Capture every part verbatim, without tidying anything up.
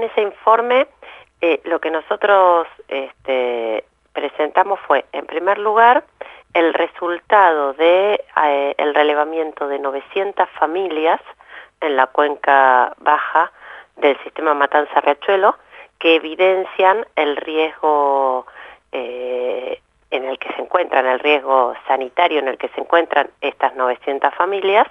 en ese informe eh, lo que nosotros este, presentamos fue, en primer lugar, el resultado de eh, el relevamiento de novecientas familias en la cuenca baja del sistema Matanza-Riachuelo, que evidencian el riesgo eh, en el que se encuentran, el riesgo sanitario en el que se encuentran estas novecientas familias.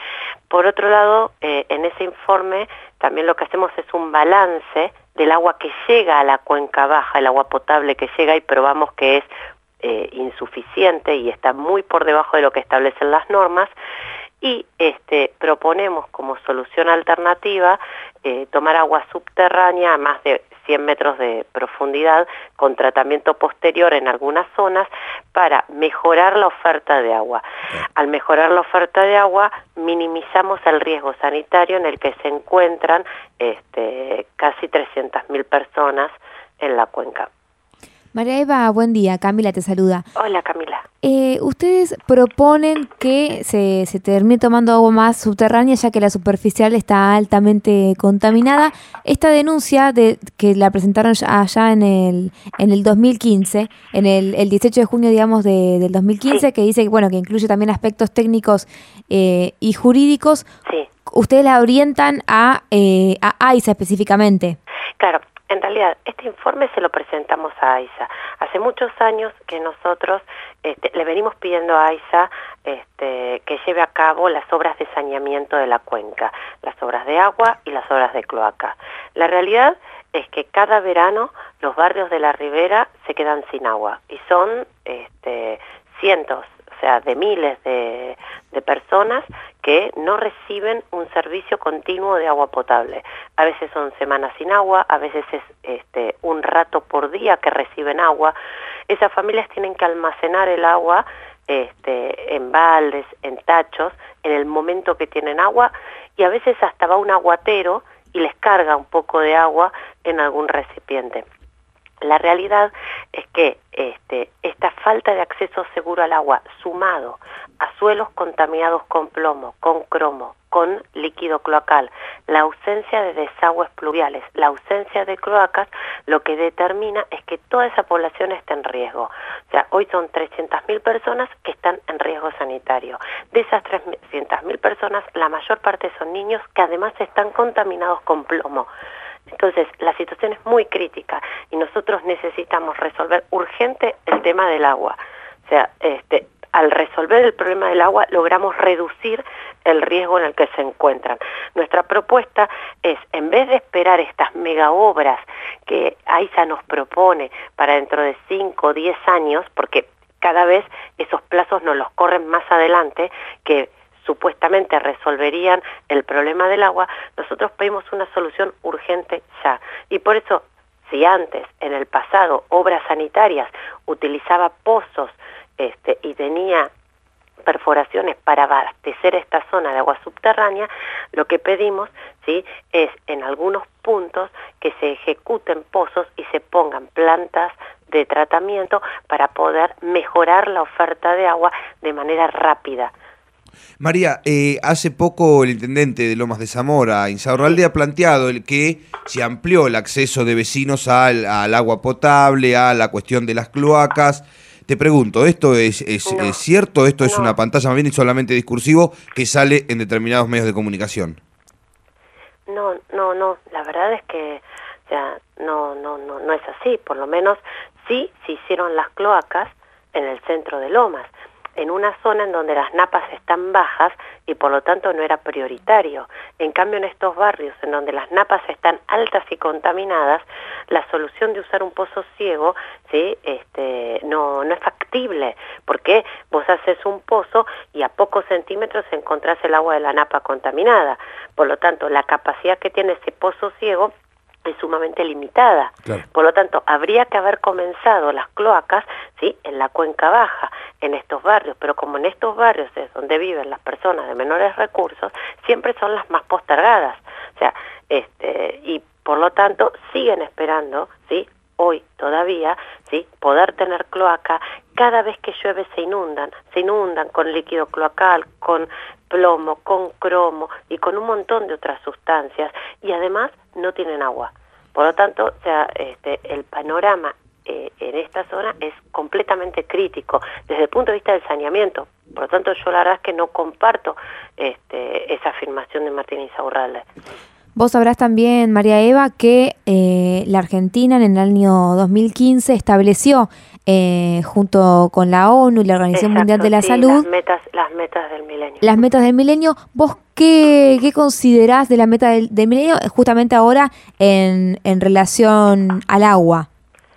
Por otro lado, eh, en ese informe también lo que hacemos es un balance del agua que llega a la cuenca baja, el agua potable que llega, y probamos que es eh, insuficiente y está muy por debajo de lo que establecen las normas, y este, proponemos como solución alternativa eh, tomar agua subterránea a más de cien metros de profundidad con tratamiento posterior en algunas zonas para mejorar la oferta de agua. Okay. Al mejorar la oferta de agua, minimizamos el riesgo sanitario en el que se encuentran este, casi trescientas mil personas en la cuenca. María Eva, buen día. Camila te saluda. Hola, Camila. Eh, ustedes proponen que se, se termine tomando agua más subterránea, ya que la superficial está altamente contaminada. Esta denuncia de que la presentaron allá en el en el dos mil quince, en el, el dieciocho de junio, digamos, de, del dos mil quince, sí, que dice, bueno, que incluye también aspectos técnicos eh, y jurídicos. Sí. Ustedes la orientan a, eh, a AISA específicamente. Claro. En realidad, este informe se lo presentamos a AISA. Hace muchos años que nosotros este, le venimos pidiendo a AISA este, que lleve a cabo las obras de saneamiento de la cuenca, las obras de agua y las obras de cloaca. La realidad es que cada verano los barrios de la ribera se quedan sin agua, y son este, cientos, o sea, de miles de, de personas que no reciben un servicio continuo de agua potable. A veces son semanas sin agua, a veces es este, un rato por día que reciben agua. Esas familias tienen que almacenar el agua este, en baldes, en tachos, en el momento que tienen agua, y a veces hasta va un aguatero y les carga un poco de agua en algún recipiente. La realidad es que este, esta falta de acceso seguro al agua, sumado a suelos contaminados con plomo, con cromo, con líquido cloacal, la ausencia de desagües pluviales, la ausencia de cloacas, lo que determina es que toda esa población está en riesgo. O sea, hoy son trescientas mil personas que están en riesgo sanitario. De esas trescientas mil personas, la mayor parte son niños que además están contaminados con plomo. Entonces, la situación es muy crítica y nosotros necesitamos resolver urgente el tema del agua. O sea, este, al resolver el problema del agua, logramos reducir el riesgo en el que se encuentran. Nuestra propuesta es, en vez de esperar estas mega obras que AISA nos propone para dentro de cinco o diez años, porque cada vez esos plazos nos los corren más adelante, que supuestamente resolverían el problema del agua, nosotros pedimos una solución urgente ya. Y por eso, si antes, en el pasado, Obras Sanitarias utilizaba pozos este, y tenía perforaciones para abastecer esta zona de agua subterránea, lo que pedimos, ¿sí?, es en algunos puntos que se ejecuten pozos y se pongan plantas de tratamiento para poder mejorar la oferta de agua de manera rápida. María, eh, hace poco el intendente de Lomas de Zamora, Insaurralde, ha planteado el que se amplió el acceso de vecinos al, al agua potable, a la cuestión de las cloacas. Te pregunto, ¿esto es, es, no, es cierto? ¿Esto es no. una pantalla más bien y solamente discursivo que sale en determinados medios de comunicación? No, no, no. La verdad es que o sea, no, no, no, no es así. Por lo menos sí se hicieron las cloacas en el centro de Lomas, en una zona en donde las napas están bajas y por lo tanto no era prioritario. En cambio, en estos barrios en donde las napas están altas y contaminadas, la solución de usar un pozo ciego, ¿sí?, este, no, no es factible, porque vos haces un pozo y a pocos centímetros encontrás el agua de la napa contaminada. Por lo tanto, la capacidad que tiene ese pozo ciego es sumamente limitada. Claro. Por lo tanto, habría que haber comenzado las cloacas, ¿sí?, en la cuenca baja, en estos barrios, pero como en estos barrios es donde viven las personas de menores recursos, siempre son las más postergadas. O sea, este, y por lo tanto siguen esperando, ¿sí?, hoy todavía, ¿sí?, poder tener cloaca. Cada vez que llueve se inundan, se inundan con líquido cloacal, con plomo, con cromo y con un montón de otras sustancias, y además no tienen agua. Por lo tanto, o sea, este, el panorama eh, en esta zona es completamente crítico desde el punto de vista del saneamiento. Por lo tanto, yo la verdad es que no comparto este, esa afirmación de Martín Insaurralde. Vos sabrás también, María Eva, que eh, la Argentina en el año dos mil quince estableció, eh, junto con la ONU y la Organización Exacto, Mundial de la sí, Salud, las metas, las metas del milenio. Las metas del milenio. ¿Vos qué, qué considerás de la meta del, del milenio justamente ahora en, en relación al agua?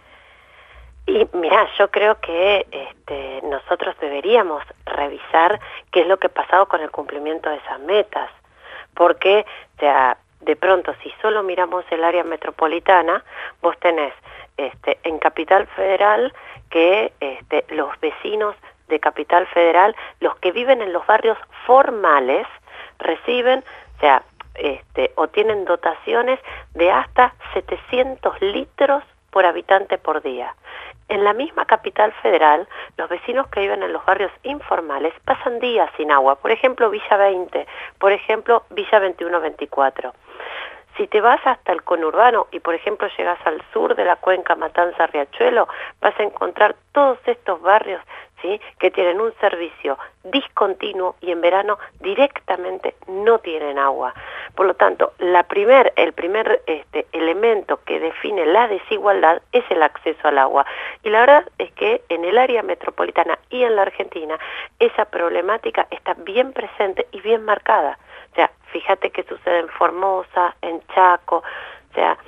Y mira, yo creo que este, nosotros deberíamos revisar qué es lo que ha pasado con el cumplimiento de esas metas, porque, o sea, de pronto, si solo miramos el área metropolitana, vos tenés este, en Capital Federal que este, los vecinos de Capital Federal, los que viven en los barrios formales, reciben, o sea, este, o tienen dotaciones de hasta setecientos litros por habitante por día. En la misma Capital Federal, los vecinos que viven en los barrios informales pasan días sin agua. Por ejemplo, Villa veinte, por ejemplo, Villa veintiuno veinticuatro. Si te vas hasta el conurbano y, por ejemplo, llegas al sur de la cuenca Matanza-Riachuelo, vas a encontrar todos estos barrios, ¿sí?, que tienen un servicio discontinuo y en verano directamente no tienen agua. Por lo tanto, la primer, el primer este, elemento que define la desigualdad es el acceso al agua. Y la verdad es que en el área metropolitana y en la Argentina esa problemática está bien presente y bien marcada. O sea, fíjate que sucede en Formosa, en Chaco, o sea,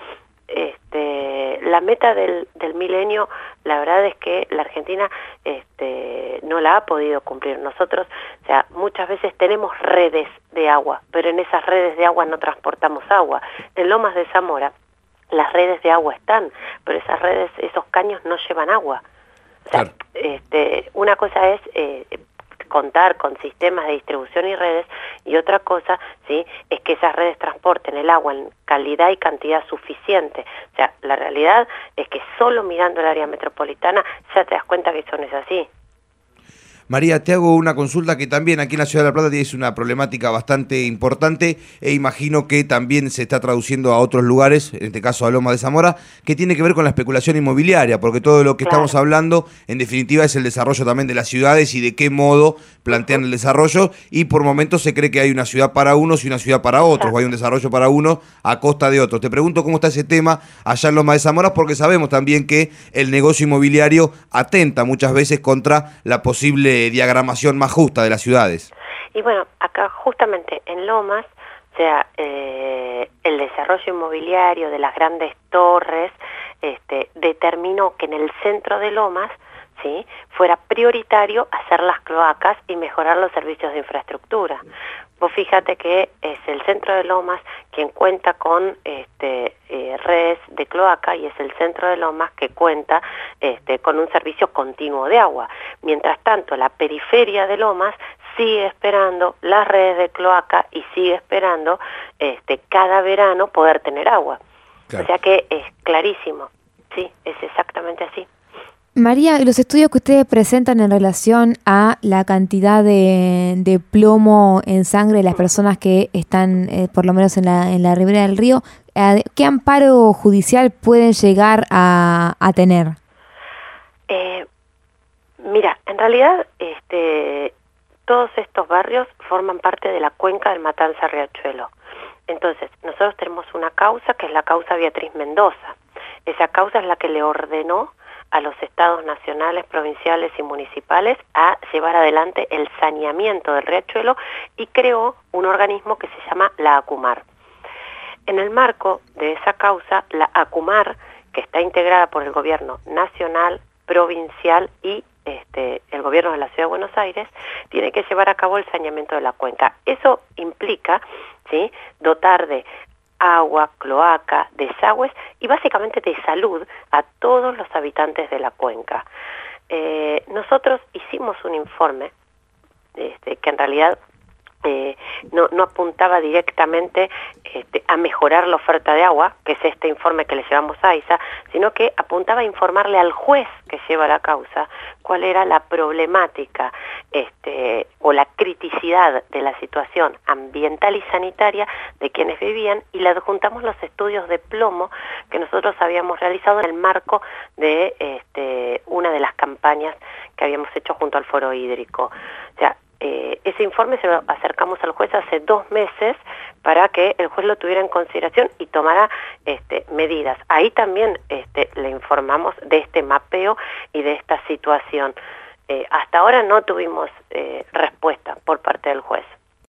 este, la meta del, del milenio, la verdad es que la Argentina este, no la ha podido cumplir. Nosotros, o sea, muchas veces tenemos redes de agua, pero en esas redes de agua no transportamos agua. En Lomas de Zamora, las redes de agua están, pero esas redes, esos caños no llevan agua. O sea, claro. este, una cosa es eh, contar con sistemas de distribución y redes, y otra cosa, ¿sí?, es que esas redes transporten el agua en calidad y cantidad suficiente. O sea, la realidad es que solo mirando el área metropolitana ya te das cuenta que eso no es así. María, te hago una consulta que también aquí en la Ciudad de La Plata es una problemática bastante importante e imagino que también se está traduciendo a otros lugares, en este caso a Lomas de Zamora, que tiene que ver con la especulación inmobiliaria, porque todo lo que claro. estamos hablando en definitiva es el desarrollo también de las ciudades y de qué modo plantean el desarrollo, y por momentos se cree que hay una ciudad para unos y una ciudad para otros, o hay un desarrollo para unos a costa de otros. Te pregunto cómo está ese tema allá en Lomas de Zamora, porque sabemos también que el negocio inmobiliario atenta muchas veces contra la posible diagramación más justa de las ciudades. Y bueno, acá justamente en Lomas, o sea, eh, el desarrollo inmobiliario de las grandes torres este, determinó que en el centro de Lomas, ¿sí?, fuera prioritario hacer las cloacas y mejorar los servicios de infraestructura. Vos fíjate que es el centro de Lomas quien cuenta con este, eh, redes de cloaca, y es el centro de Lomas que cuenta este, con un servicio continuo de agua. Mientras tanto, la periferia de Lomas sigue esperando las redes de cloaca y sigue esperando este, cada verano poder tener agua. Claro. O sea que es clarísimo, sí, es exactamente así. María, los estudios que ustedes presentan en relación a la cantidad de, de plomo en sangre de las personas que están, eh, por lo menos en la, en la ribera del río, eh, ¿qué amparo judicial pueden llegar a, a tener? Eh, mira, en realidad este, todos estos barrios forman parte de la cuenca del Matanza-Riachuelo. Entonces, nosotros tenemos una causa que es la causa Beatriz Mendoza. Esa causa es la que le ordenó a los estados nacionales, provinciales y municipales a llevar adelante el saneamiento del riachuelo, y creó un organismo que se llama la ACUMAR. En el marco de esa causa, la ACUMAR, que está integrada por el gobierno nacional, provincial y este, el gobierno de la Ciudad de Buenos Aires, tiene que llevar a cabo el saneamiento de la cuenca. Eso implica, ¿sí?, dotar de agua, cloaca, desagües y básicamente de salud a todos los habitantes de la cuenca. Eh, nosotros hicimos un informe este, que en realidad eh, no, no apuntaba directamente este, a mejorar la oferta de agua, que es este informe que le llevamos a AISA, sino que apuntaba a informarle al juez que lleva la causa cuál era la problemática este, o la criticidad de la situación ambiental y sanitaria de quienes vivían, y le adjuntamos los estudios de plomo que nosotros habíamos realizado en el marco de este, una de las campañas que habíamos hecho junto al Foro Hídrico. O sea, eh, ese informe se lo acercamos al juez hace dos meses para que el juez lo tuviera en consideración y tomara este, medidas. Ahí también este, le informamos de este mapeo y de esta situación. Eh, hasta ahora no tuvimos eh, respuesta por parte del juez.